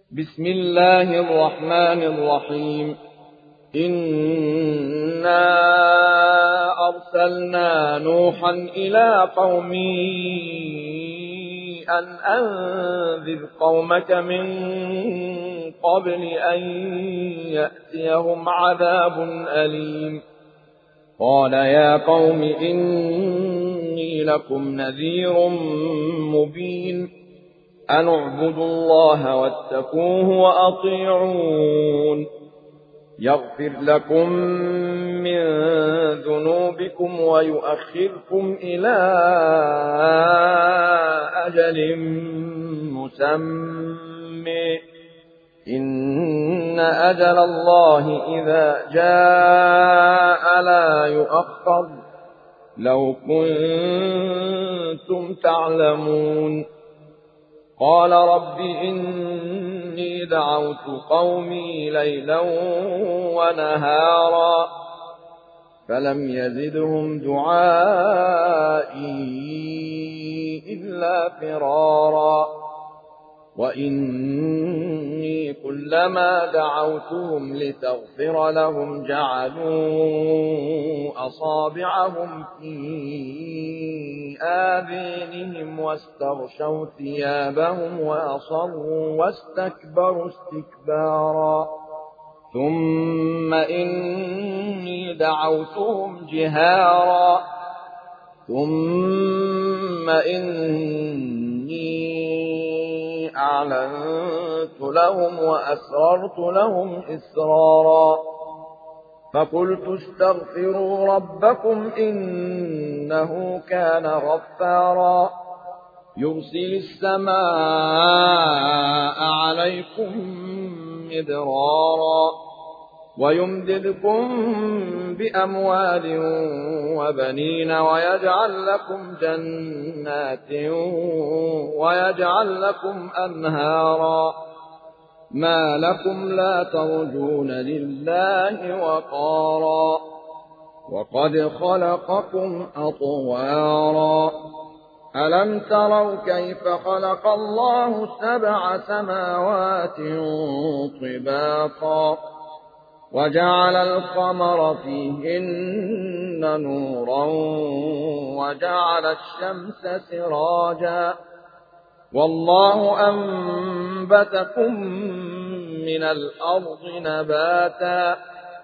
بسم الله الرحمن الرحيم. إنا أرسلنا نوحا إلى قومه أن أنذر قومك من قبل أن يأتيهم عذاب أليم. قال يا قوم إني لكم نذير مبين. أن اعبدوا الله واتقوه وأطيعون. يغفر لكم من ذنوبكم ويؤخركم إلى أجل مسمى إن أجل الله إذا جاء لا يؤخر لو كنتم تعلمون. قال رب إني دعوت قومي ليلا ونهارا فلم يزدهم دعائي إلا فرارا. وإني كلما دعوتهم لتغفر لهم جعلوا أصابعهم في آذانهم واستغشوا ثيابهم وأصروا واستكبروا استكبارا. ثم إني دعوتهم جهارا ثم إني أعلنت لهم وأسررت لهم إسرارا. فقلت استغفروا ربكم إنه كان غفارا يرسل السماء عليكم مدرارا ويمددكم بأموال وبنين ويجعل لكم جنات ويجعل لكم أنهارا. ما لكم لا ترجون لله وقارا وقد خلقكم أطوارا. ألم تروا كيف خلق الله 7 سماوات طباقا وجعل القمر فيهن نورا وجعل الشمس سراجا والله أنبتكم من الأرض نباتا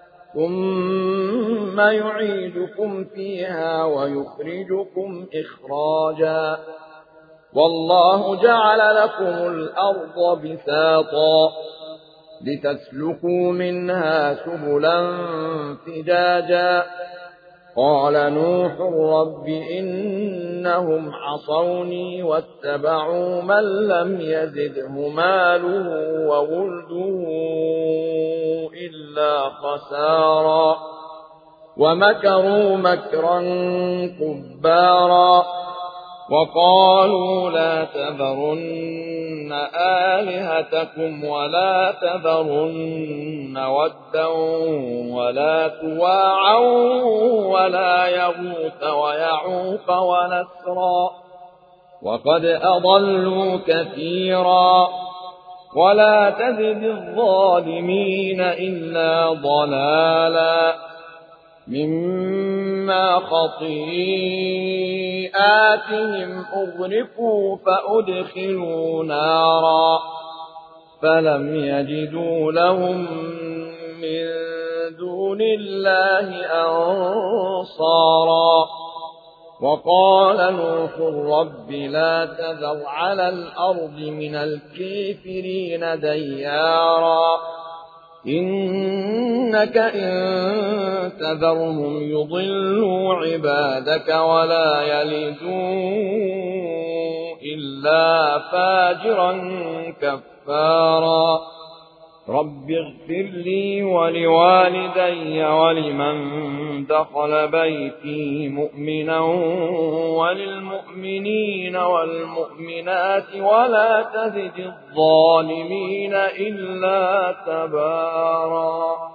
ثم يعيدكم فيها ويخرجكم إخراجا. والله جعل لكم الأرض بساطا لتسلكوا منها سبلا فجاجا. قال نوح رب إنهم عصوني واتبعوا من لم يزده ماله وولده إلا خسارا ومكروا مكرا كبارا. وقالوا لا تذرن آلهتكم ولا تذرن ودا ولا سواعا ولا يغوث ويعوق ونسرا وقد أضلوا كثيرا ولا تزد الظالمين إلا ضلالا مما خطيئاتهم أغرقوا فأدخلوا نارا فلم يجدوا لهم من دون الله أنصارا. وقال نوح رب لا تذر على الأرض من الكافرين ديارا إنك إن تذرهم يضلوا عبادك ولا يلدوا إلا فاجرا كفارا. رب اغفر لي ولوالدي ولمن دخل بيتي مؤمنا وللمؤمنين والمؤمنات ولا تزد الظالمين إلا تبارا.